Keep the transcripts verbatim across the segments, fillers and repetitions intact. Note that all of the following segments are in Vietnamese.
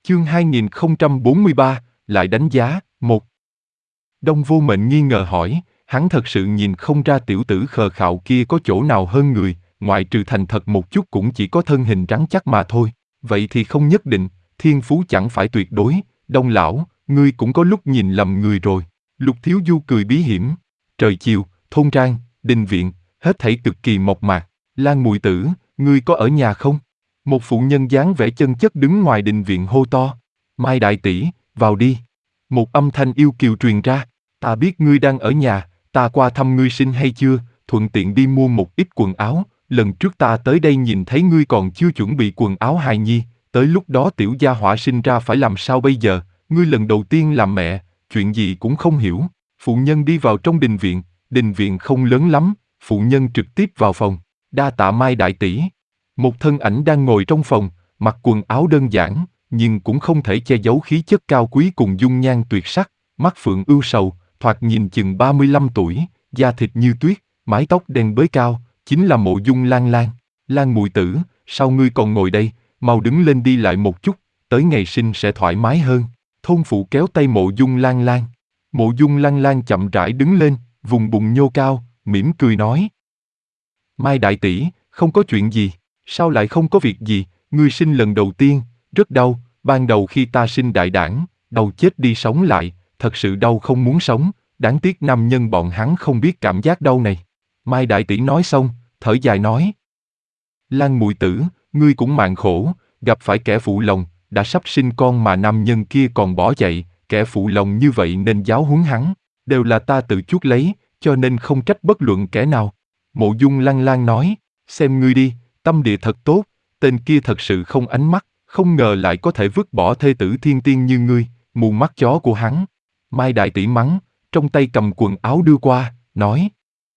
Chương hai nghìn không trăm bốn mươi ba, lại đánh giá, một. Đông Vô Mệnh nghi ngờ hỏi, hắn thật sự nhìn không ra tiểu tử khờ khạo kia có chỗ nào hơn người, ngoại trừ thành thật một chút cũng chỉ có thân hình rắn chắc mà thôi. Vậy thì không nhất định, thiên phú chẳng phải tuyệt đối. Đông lão, ngươi cũng có lúc nhìn lầm người rồi. Lục Thiếu Du cười bí hiểm. Trời chiều, thôn trang, đình viện, hết thảy cực kỳ mộc mạc. Lan muội tử, ngươi có ở nhà không? Một phụ nhân dáng vẻ chân chất đứng ngoài đình viện hô to. Mai đại tỷ, vào đi. Một âm thanh yêu kiều truyền ra. Ta biết ngươi đang ở nhà, ta qua thăm ngươi sinh hay chưa, thuận tiện đi mua một ít quần áo. Lần trước ta tới đây nhìn thấy ngươi còn chưa chuẩn bị quần áo hài nhi, tới lúc đó tiểu gia hỏa sinh ra phải làm sao bây giờ, ngươi lần đầu tiên làm mẹ, chuyện gì cũng không hiểu. Phụ nhân đi vào trong đình viện, đình viện không lớn lắm, phụ nhân trực tiếp vào phòng. Đa tạ Mai đại tỷ. Một thân ảnh đang ngồi trong phòng, mặc quần áo đơn giản, nhưng cũng không thể che giấu khí chất cao quý cùng dung nhan tuyệt sắc, mắt phượng ưu sầu, thoạt nhìn chừng ba mươi lăm tuổi, da thịt như tuyết, mái tóc đen bới cao, chính là Mộ Dung Lan Lan. Lan muội tử, sao ngươi còn ngồi đây, mau đứng lên đi lại một chút, tới ngày sinh sẽ thoải mái hơn. Thôn phụ kéo tay Mộ Dung Lan Lan. Mộ Dung Lan Lan chậm rãi đứng lên, vùng bụng nhô cao, mỉm cười nói. Mai đại tỷ, không có chuyện gì, sao lại không có việc gì, ngươi sinh lần đầu tiên, rất đau, ban đầu khi ta sinh đại đản, đau chết đi sống lại, thật sự đau không muốn sống, đáng tiếc nam nhân bọn hắn không biết cảm giác đau này. Mai đại tỷ nói xong, thở dài nói. Lan muội tử, ngươi cũng mạng khổ, gặp phải kẻ phụ lòng, đã sắp sinh con mà nam nhân kia còn bỏ chạy, kẻ phụ lòng như vậy nên giáo huấn hắn, đều là ta tự chuốc lấy, cho nên không trách bất luận kẻ nào. Mộ Dung Lan Lan nói, xem ngươi đi, tâm địa thật tốt, tên kia thật sự không ánh mắt, không ngờ lại có thể vứt bỏ thê tử thiên tiên như ngươi, mù mắt chó của hắn. Mai đại tỷ mắng, trong tay cầm quần áo đưa qua, nói.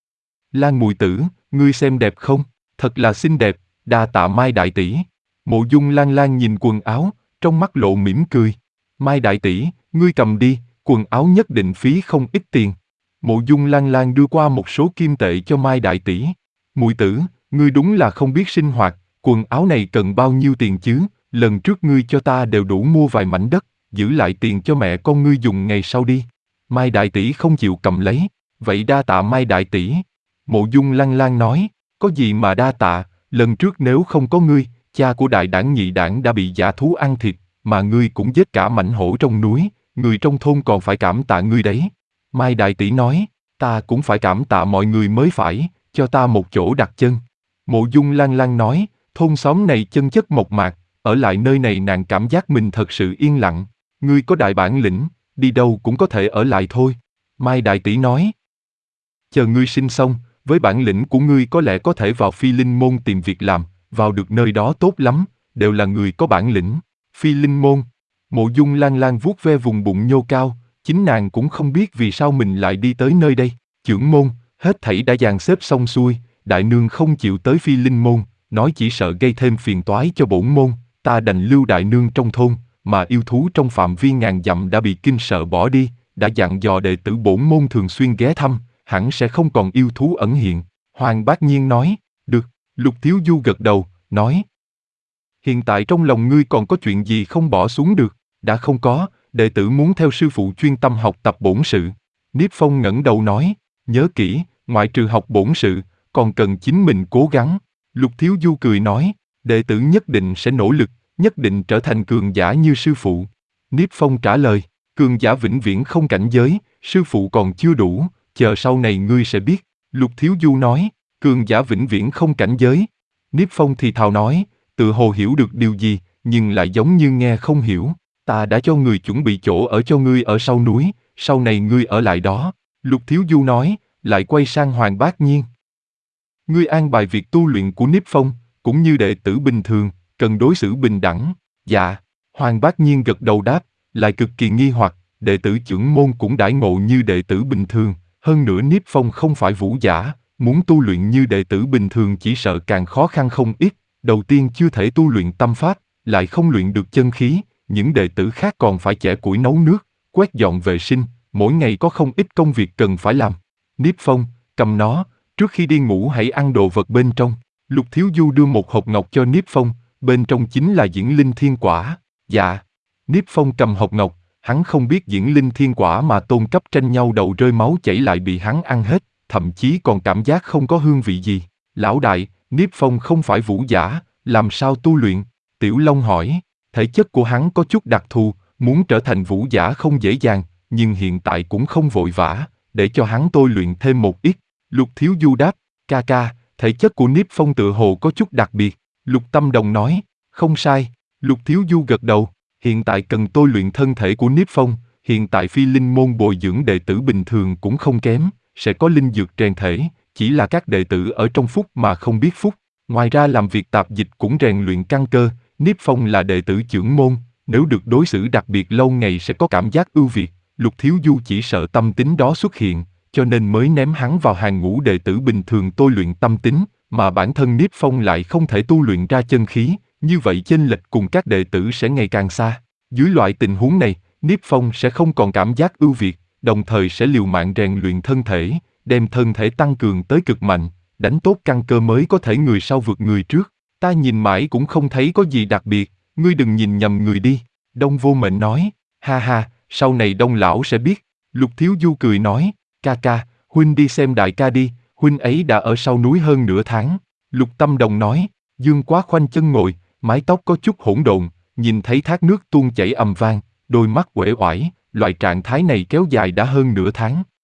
Lan muội tử, ngươi xem đẹp không? Thật là xinh đẹp, đa tạ Mai đại tỷ. Mộ Dung Lan Lan nhìn quần áo, trong mắt lộ mỉm cười. Mai đại tỷ, ngươi cầm đi, quần áo nhất định phí không ít tiền. Mộ Dung Lan Lan đưa qua một số kim tệ cho Mai đại tỷ. Muội tử, ngươi đúng là không biết sinh hoạt, quần áo này cần bao nhiêu tiền chứ? Lần trước ngươi cho ta đều đủ mua vài mảnh đất, giữ lại tiền cho mẹ con ngươi dùng ngày sau đi. Mai đại tỷ không chịu cầm lấy, vậy đa tạ Mai đại tỷ. Mộ Dung Lan Lan nói, có gì mà đa tạ, lần trước nếu không có ngươi, cha của đại đảng nhị đảng đã bị dã thú ăn thịt, mà ngươi cũng giết cả mãnh hổ trong núi, người trong thôn còn phải cảm tạ ngươi đấy. Mai đại tỷ nói, ta cũng phải cảm tạ mọi người mới phải, cho ta một chỗ đặt chân. Mộ Dung Lan Lan nói, thôn xóm này chân chất mộc mạc, ở lại nơi này nàng cảm giác mình thật sự yên lặng. Ngươi có đại bản lĩnh, đi đâu cũng có thể ở lại thôi. Mai đại tỷ nói, chờ ngươi sinh xong, với bản lĩnh của ngươi có lẽ có thể vào Phi Linh Môn tìm việc làm, vào được nơi đó tốt lắm, đều là người có bản lĩnh. Phi Linh Môn. Mộ Dung Lan Lan vuốt ve vùng bụng nhô cao, chính nàng cũng không biết vì sao mình lại đi tới nơi đây. Chưởng môn, hết thảy đã dàn xếp xong xuôi, đại nương không chịu tới Phi Linh Môn, nói chỉ sợ gây thêm phiền toái cho bổn môn, ta đành lưu đại nương trong thôn, mà yêu thú trong phạm vi ngàn dặm đã bị kinh sợ bỏ đi, đã dặn dò đệ tử bổn môn thường xuyên ghé thăm, hẳn sẽ không còn yêu thú ẩn hiện. Hoàng Bác Nhiên nói, được. Lục Thiếu Du gật đầu, nói. Hiện tại trong lòng ngươi còn có chuyện gì không bỏ xuống được? Đã không có, đệ tử muốn theo sư phụ chuyên tâm học tập bổn sự. Niếp Phong ngẩng đầu nói, nhớ kỹ, ngoại trừ học bổn sự, còn cần chính mình cố gắng. Lục Thiếu Du cười nói, đệ tử nhất định sẽ nỗ lực, nhất định trở thành cường giả như sư phụ. Niếp Phong trả lời, cường giả vĩnh viễn không cảnh giới, sư phụ còn chưa đủ, chờ sau này ngươi sẽ biết. Lục Thiếu Du nói, cường giả vĩnh viễn không cảnh giới. Niếp Phong thì thào nói, tự hồ hiểu được điều gì, nhưng lại giống như nghe không hiểu. Ta đã cho người chuẩn bị chỗ ở cho ngươi ở sau núi, sau này ngươi ở lại đó. Lục Thiếu Du nói, lại quay sang Hoàng Bác Nhiên. Ngươi an bài việc tu luyện của Niếp Phong, cũng như đệ tử bình thường, cần đối xử bình đẳng. Dạ. Hoàng Bác Nhiên gật đầu đáp, lại cực kỳ nghi hoặc, đệ tử chưởng môn cũng đãi ngộ như đệ tử bình thường, hơn nữa Niếp Phong không phải vũ giả, muốn tu luyện như đệ tử bình thường chỉ sợ càng khó khăn không ít, đầu tiên chưa thể tu luyện tâm pháp, lại không luyện được chân khí, những đệ tử khác còn phải chẻ củi nấu nước, quét dọn vệ sinh, mỗi ngày có không ít công việc cần phải làm. Niếp Phong, cầm nó, trước khi đi ngủ hãy ăn đồ vật bên trong. Lục Thiếu Du đưa một hộp ngọc cho Niếp Phong, bên trong chính là Diễn Linh Thiên Quả. Dạ. Niếp Phong cầm hộp ngọc, hắn không biết diễn linh thiên quả mà tôn cấp tranh nhau đầu rơi máu chảy lại bị hắn ăn hết, thậm chí còn cảm giác không có hương vị gì. Lão đại, Niếp Phong không phải vũ giả, làm sao tu luyện? Tiểu Long hỏi, thể chất của hắn có chút đặc thù, muốn trở thành vũ giả không dễ dàng, nhưng hiện tại cũng không vội vã, để cho hắn tôi luyện thêm một ít. Lục Thiếu Du đáp, ca ca, thể chất của Niếp Phong tựa hồ có chút đặc biệt. Lục Tâm Đồng nói, không sai. Lục Thiếu Du gật đầu, hiện tại cần tôi luyện thân thể của Niếp Phong, hiện tại phi linh môn bồi dưỡng đệ tử bình thường cũng không kém, sẽ có linh dược rèn thể, chỉ là các đệ tử ở trong phúc mà không biết phúc. Ngoài ra làm việc tạp dịch cũng rèn luyện căn cơ, Niếp Phong là đệ tử trưởng môn, nếu được đối xử đặc biệt lâu ngày sẽ có cảm giác ưu việt. Lục Thiếu Du chỉ sợ tâm tính đó xuất hiện, cho nên mới ném hắn vào hàng ngũ đệ tử bình thường tôi luyện tâm tính, mà bản thân Niếp Phong lại không thể tu luyện ra chân khí, như vậy chênh lệch cùng các đệ tử sẽ ngày càng xa. Dưới loại tình huống này, Niếp Phong sẽ không còn cảm giác ưu việt, đồng thời sẽ liều mạng rèn luyện thân thể, đem thân thể tăng cường tới cực mạnh, đánh tốt căn cơ mới có thể người sau vượt người trước. Ta nhìn mãi cũng không thấy có gì đặc biệt, ngươi đừng nhìn nhầm người đi. Đông Vô Mệnh nói, ha ha, sau này Đông lão sẽ biết. Lục Thiếu Du cười nói, ca ca, huynh đi xem đại ca đi, huynh ấy đã ở sau núi hơn nửa tháng. Lục Tâm Đồng nói, Dương Quá khoanh chân ngồi, mái tóc có chút hỗn độn, nhìn thấy thác nước tuôn chảy ầm vang, đôi mắt uể oải, loại trạng thái này kéo dài đã hơn nửa tháng.